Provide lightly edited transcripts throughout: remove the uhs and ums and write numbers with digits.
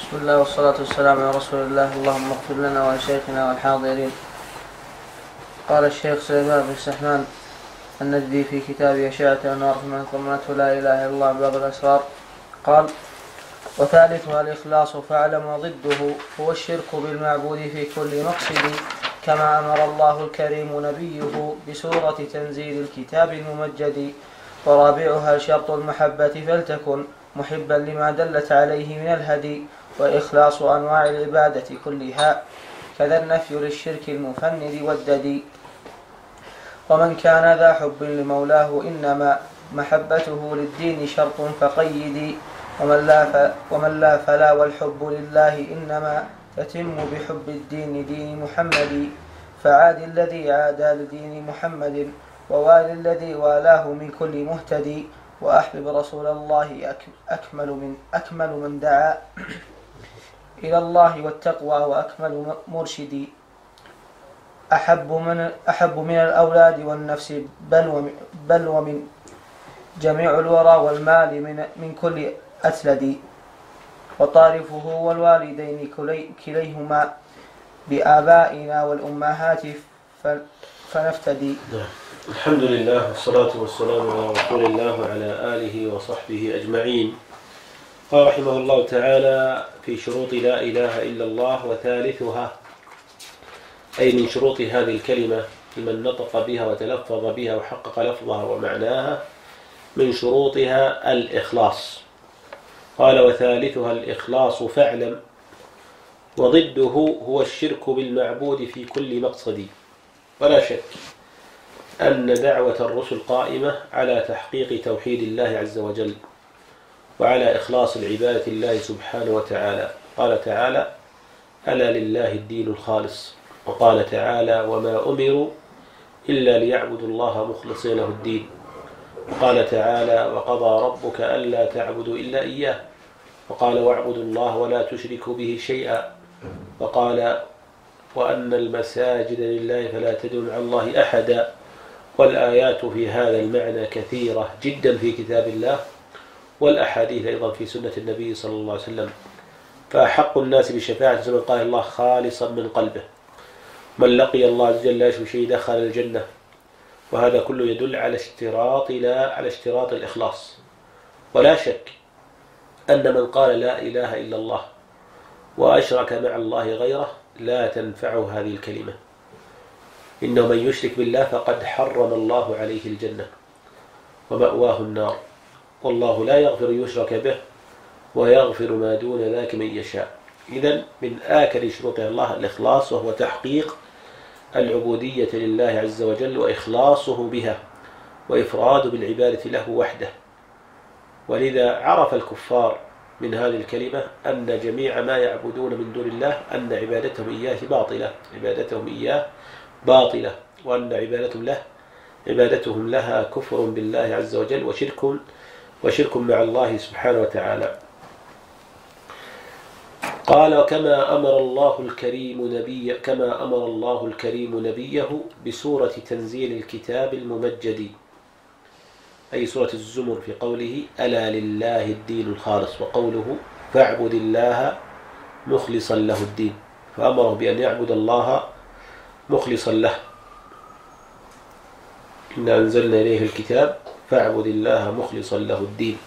بسم الله والصلاة والسلام على رسول الله. اللهم اغفر لنا ولشيخنا والحاضرين. قال الشيخ سليمان بن سحمان النجدي في كتابه أشعة الأنوار فيما ضمنته لا إله إلا الله باب الأسرار قال: وثالثها الإخلاص فاعلم وضده هو الشرك بالمعبود في كل مقصد، كما أمر الله الكريم نبيه بسورة تنزيل الكتاب الممجد. ورابعها شرط المحبة فلتكن محبا لما دلت عليه من الهدي، وإخلاص أنواع العبادة كلها، كذا النفي للشرك المفند والددي. ومن كان ذا حب لمولاه إنما محبته للدين شرط فقيدي، ومن لا فلا والحب لله إنما تتم بحب الدين دين محمد. فعاد الذي عادى لدين محمد، ووالي الذي والاه من كل مهتدي. وأحبب رسول الله أكمل من دعا إلى الله والتقوى، وأكمل مرشدي. أحب من الأولاد والنفس بل ومن جميع الورى والمال من كل أسلد. وطارفه والوالدين كليهما بآبائنا والأمهات فنفتدي. الحمد لله والصلاة والسلام على رسول الله وعلى آله وصحبه أجمعين. قال رحمه الله تعالى في شروط لا إله إلا الله: وثالثها، أي من شروط هذه الكلمة لمن نطق بها وتلفظ بها وحقق لفظها ومعناها، من شروطها الإخلاص. قال: وثالثها الإخلاص فاعلم وضده هو الشرك بالمعبود في كل مقصد. ولا شك أن دعوة الرسل قائمة على تحقيق توحيد الله عز وجل وعلى إخلاص العبادة لله سبحانه وتعالى. قال تعالى: ألا لله الدين الخالص. وقال تعالى: وما أمروا إلا ليعبدوا الله مخلصين له الدين. وقال تعالى: وقضى ربك ألا تعبدوا إلا إياه. وقال: واعبدوا الله ولا تشركوا به شيئا. وقال: وأن المساجد لله فلا تدعوا مع الله أحدا. والآيات في هذا المعنى كثيرة جدا في كتاب الله، والأحاديث أيضا في سنة النبي صلى الله عليه وسلم. فأحق الناس بشفاعة من قال الله خالصا من قلبه. من لقي الله عز وجل لا يشرك شيء دخل الجنة. وهذا كله يدل على اشتراط الإخلاص. ولا شك أن من قال لا إله إلا الله وأشرك مع الله غيره لا تنفعه هذه الكلمة. إنه من يشرك بالله فقد حرم الله عليه الجنة ومأواه النار، والله لا يغفر يشرك به ويغفر ما دون ذلك من يشاء. إذن من آكد شروط الله الإخلاص، وهو تحقيق العبودية لله عز وجل وإخلاصه بها وإفراد بالعبادة له وحده. ولذا عرف الكفار من هذه الكلمة أن جميع ما يعبدون من دون الله أن عبادتهم إياه باطلة، وأن عبادتهم لها كفر بالله عز وجل وشرك مع الله سبحانه وتعالى. قال: كما أمر الله الكريم نبيه بسورة تنزيل الكتاب الممجد، أي سورة الزمر، في قوله: ألا لله الدين الخالص، وقوله: فاعبد الله مخلصا له الدين، فأمره بأن يعبد الله مخلصا له. إنا أنزلنا إليه الكتاب فاعبد الله مخلصا له الدين.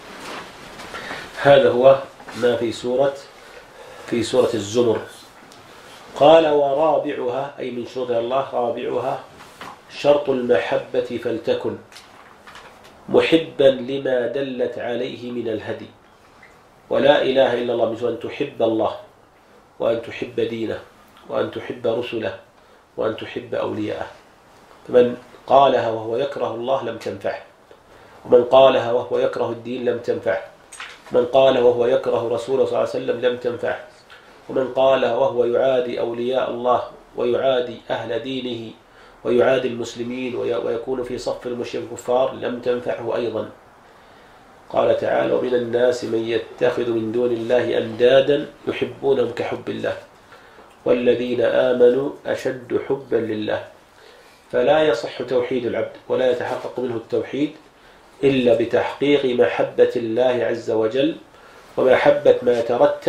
هذا هو ما في سورة الزمر. قال: ورابعها، أي من شروط الله رابعها شرط المحبة فلتكن محبا لما دلت عليه من الهدي. ولا إله إلا الله مثل أن تحب الله، وأن تحب دينه، وأن تحب رسله، وأن تحب أولياءه. فمن قالها وهو يكره الله لم تنفعه، ومن قالها وهو يكره الدين لم تنفعه، من قالها وهو يكره رسوله صلى الله عليه وسلم لم تنفعه، ومن قالها وهو يعادي أولياء الله ويعادي أهل دينه ويعادي المسلمين ويكون في صف المشركين الكفار لم تنفعه أيضا. قال تعالى: ومن الناس من يتخذ من دون الله أندادا يحبونهم كحب الله والذين آمنوا أشد حبا لله. فلا يصح توحيد العبد ولا يتحقق منه التوحيد إلا بتحقيق محبة الله عز وجل ومحبة ما يترتب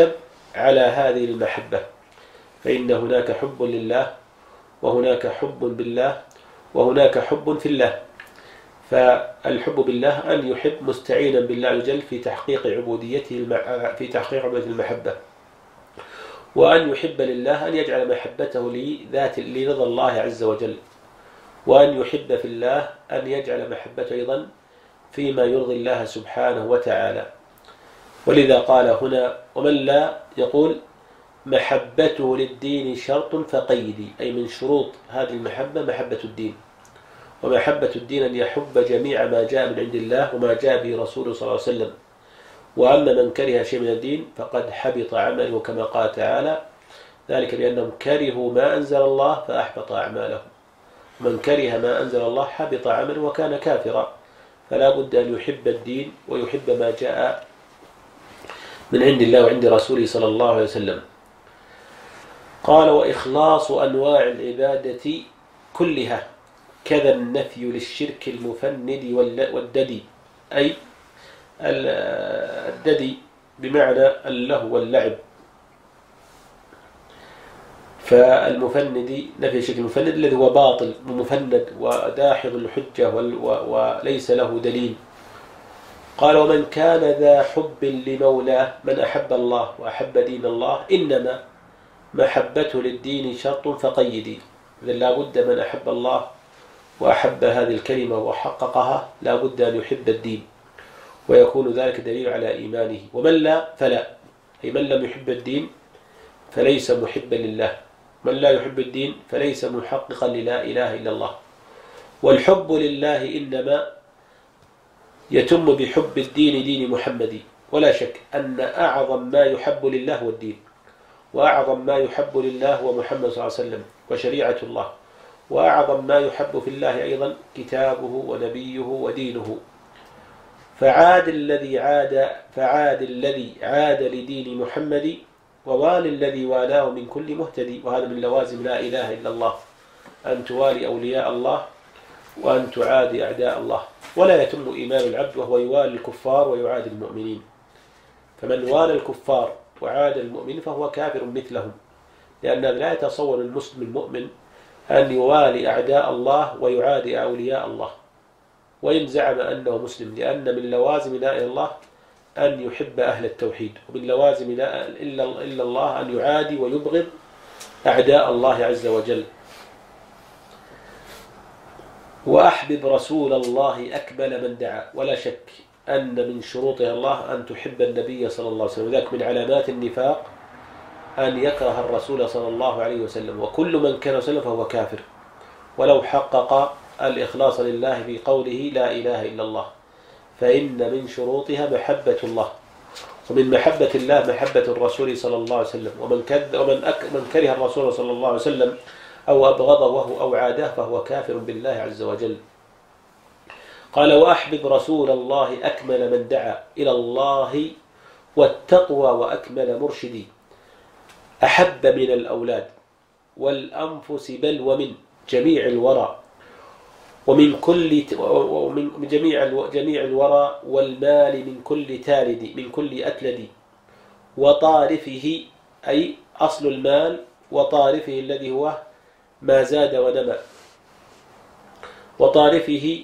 على هذه المحبة، فإن هناك حب لله، وهناك حب بالله، وهناك حب في الله. فالحب بالله أن يحب مستعينا بالله عز وجل في تحقيق عبوديته، في تحقيق عبودية المحبة. وأن يحب لله أن يجعل محبته لرضا الله عز وجل. وأن يحب في الله أن يجعل محبته أيضا فيما يرضي الله سبحانه وتعالى. ولذا قال هنا: ومن لا، يقول: محبته للدين شرط فقيدي، أي من شروط هذه المحبة محبة الدين. ومحبة الدين أن يحب جميع ما جاء من عند الله وما جاء به رسوله صلى الله عليه وسلم. وأما من كره شيء من الدين فقد حبط عمله، كما قال تعالى: ذلك بأنهم كرهوا ما أنزل الله فأحبط أعمالهم. من كره ما أنزل الله حبط عمله وكان كافرا. فلا بد أن يحب الدين ويحب ما جاء من عند الله وعند رسوله صلى الله عليه وسلم. قال: وإخلاص أنواع العبادة كلها، كذا النفي للشرك المفند والددي، أي الددي بمعنى اللهو واللعب. فالمفند نفي الشرك المفند الذي هو باطل ومفند وداحض الحجة وليس له دليل. قال: ومن كان ذا حب لمولاه، من أحب الله وأحب دين الله، إنما محبته للدين شرط فقيدي. إذن لا بد من أحب الله وأحب هذه الكلمة وحققها لا بد أن يحب الدين، ويكون ذلك دليل على إيمانه. ومن لا فلا، أي من لم يحب الدين فليس محبا لله. من لا يحب الدين فليس محققا للا إله إلا الله. والحب لله إنما يتم بحب الدين، دين محمد. ولا شك أن أعظم ما يحب لله هو الدين، وأعظم ما يحب لله هو محمد صلى الله عليه وسلم وشريعة الله، وأعظم ما يحب في الله أيضا كتابه ونبيه ودينه. فعاد الذي عاد لدين محمد، ووالي الذي والاه من كل مهتدي. وهذا من لوازم لا إله إلا الله، أن توالي أولياء الله وأن تعادي أعداء الله. ولا يتم إيمان العبد وهو يوالي الكفار ويعادي المؤمنين. فمن والى الكفار وعاد المؤمن فهو كافر مثلهم، لأن لا يتصور المسلم المؤمن أن يوالي أعداء الله ويعادي أولياء الله وإن زعم أنه مسلم، لأن من لوازم لا إله إلا الله أن يحب أهل التوحيد، ومن لوازم لا إلا الله أن يعادي ويبغض أعداء الله عز وجل. وأحبب رسول الله أكمل من دعا. ولا شك أن من شروطها الله أن تحب النبي صلى الله عليه وسلم. وذلك من علامات النفاق أن يكره الرسول صلى الله عليه وسلم. وكل من كان وسلم فهو كافر ولو حقق الإخلاص لله في قوله لا إله إلا الله. فإن من شروطها محبة الله، ومن محبة الله محبة الرسول صلى الله عليه وسلم. ومن كره الرسول صلى الله عليه وسلم أو أبغضه أو عاده فهو كافر بالله عز وجل. قال: وأحبب رسول الله أكمل من دعا إلى الله والتقوى وأكمل مرشدي. أحب من الأولاد والأنفس بل ومن جميع الورى، ومن جميع الورى، والمال من كل تالد، من كل أتلد، وطارفه، أي أصل المال، وطارفه الذي هو ما زاد ونمى، وطارفه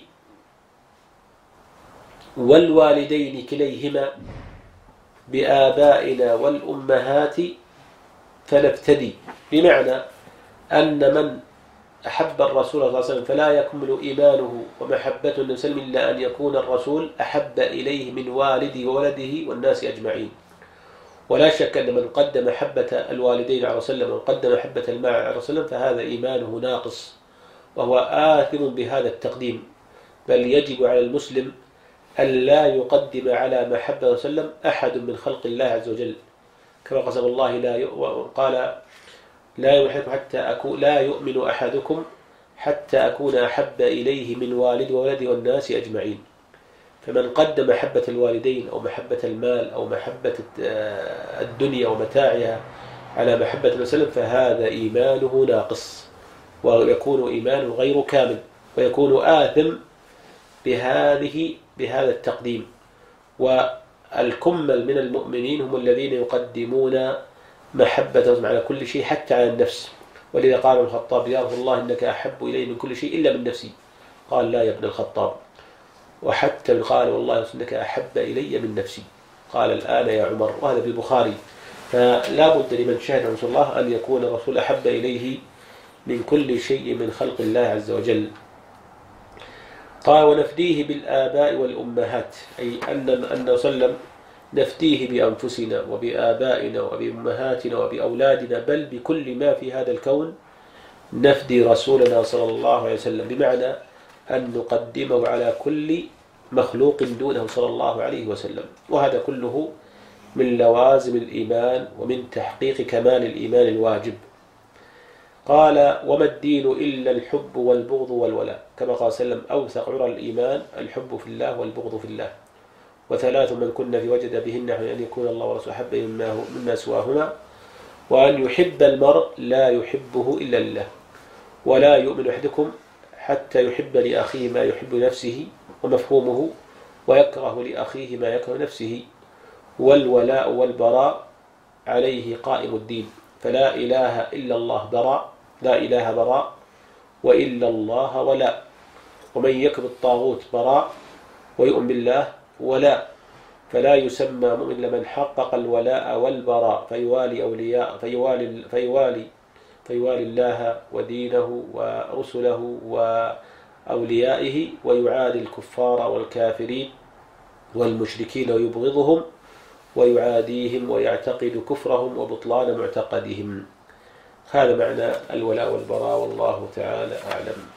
والوالدين كليهما بآبائنا والأمهات فنبتدي. بمعنى أن من أحب الرسول صلى الله عليه وسلم فلا يكمل إيمانه ومحبته للسلم إلا أن يكون الرسول أحب إليه من والده وولده والناس أجمعين. ولا شك أن من قدم محبة الوالدين على رسول الله وقدم محبة المال على رسول الله فهذا إيمانه ناقص وهو آثم بهذا التقديم. بل يجب على المسلم أن لا يقدم على محبة رسول الله أحد من خلق الله عز وجل، كما قسم الله قال: لا يؤمن أحدكم حتى أكون أحب إليه من والد وولده والناس أجمعين. فمن قدم محبة الوالدين أو محبة المال أو محبة الدنيا ومتاعها على محبة الرسول فهذا إيمانه ناقص ويكون إيمانه غير كامل ويكون آثم بهذا التقديم. والكمل من المؤمنين هم الذين يقدمون محبة على كل شيء حتى على النفس. ولذا قال الخطاب: يا رسول الله إنك أحب إلي من كل شيء إلا من نفسي. قال: لا يا ابن الخطاب. وحتى قال: والله إنك أحب إلي من نفسي. قال: الآن يا عمر. وهذا في البخاري. فلا بد لمن شهد رسول الله أن يكون الرسول أحب إليه من كل شيء من خلق الله عز وجل. قال: ونفديه بالآباء والأمهات، أي أن وسلم نفديه بأنفسنا وبآبائنا وبأمهاتنا وبأولادنا، بل بكل ما في هذا الكون نفدي رسولنا صلى الله عليه وسلم، بمعنى أن نقدمه على كل مخلوق دونه صلى الله عليه وسلم. وهذا كله من لوازم الإيمان ومن تحقيق كمال الإيمان الواجب. قال: وما الدين إلا الحب والبغض والولاء، كما قال صلى الله عليه وسلم: أوثق عرى الإيمان الحب في الله والبغض في الله، وثلاث من كن في وجد بهن أن يكون الله ورسوله أحب مما سواهما، وأن يحب المرء لا يحبه إلا لله، ولا يؤمن أحدكم حتى يحب لأخيه ما يحب نفسه، ومفهومه: ويكره لأخيه ما يكره نفسه. والولاء والبراء عليه قائم الدين، فلا إله إلا الله براء، لا إله براء، وإلا الله ولاء. ومن يكفر الطاغوت براء ويؤمن بالله ولاء. فلا يسمى مؤمن لمن حقق الولاء والبراء، فيوالي الله ودينه ورسله وأوليائه، ويعادي الكفار والكافرين والمشركين ويبغضهم ويعاديهم ويعتقد كفرهم وبطلان معتقدهم. هذا معنى الولاء والبراء، والله تعالى أعلم.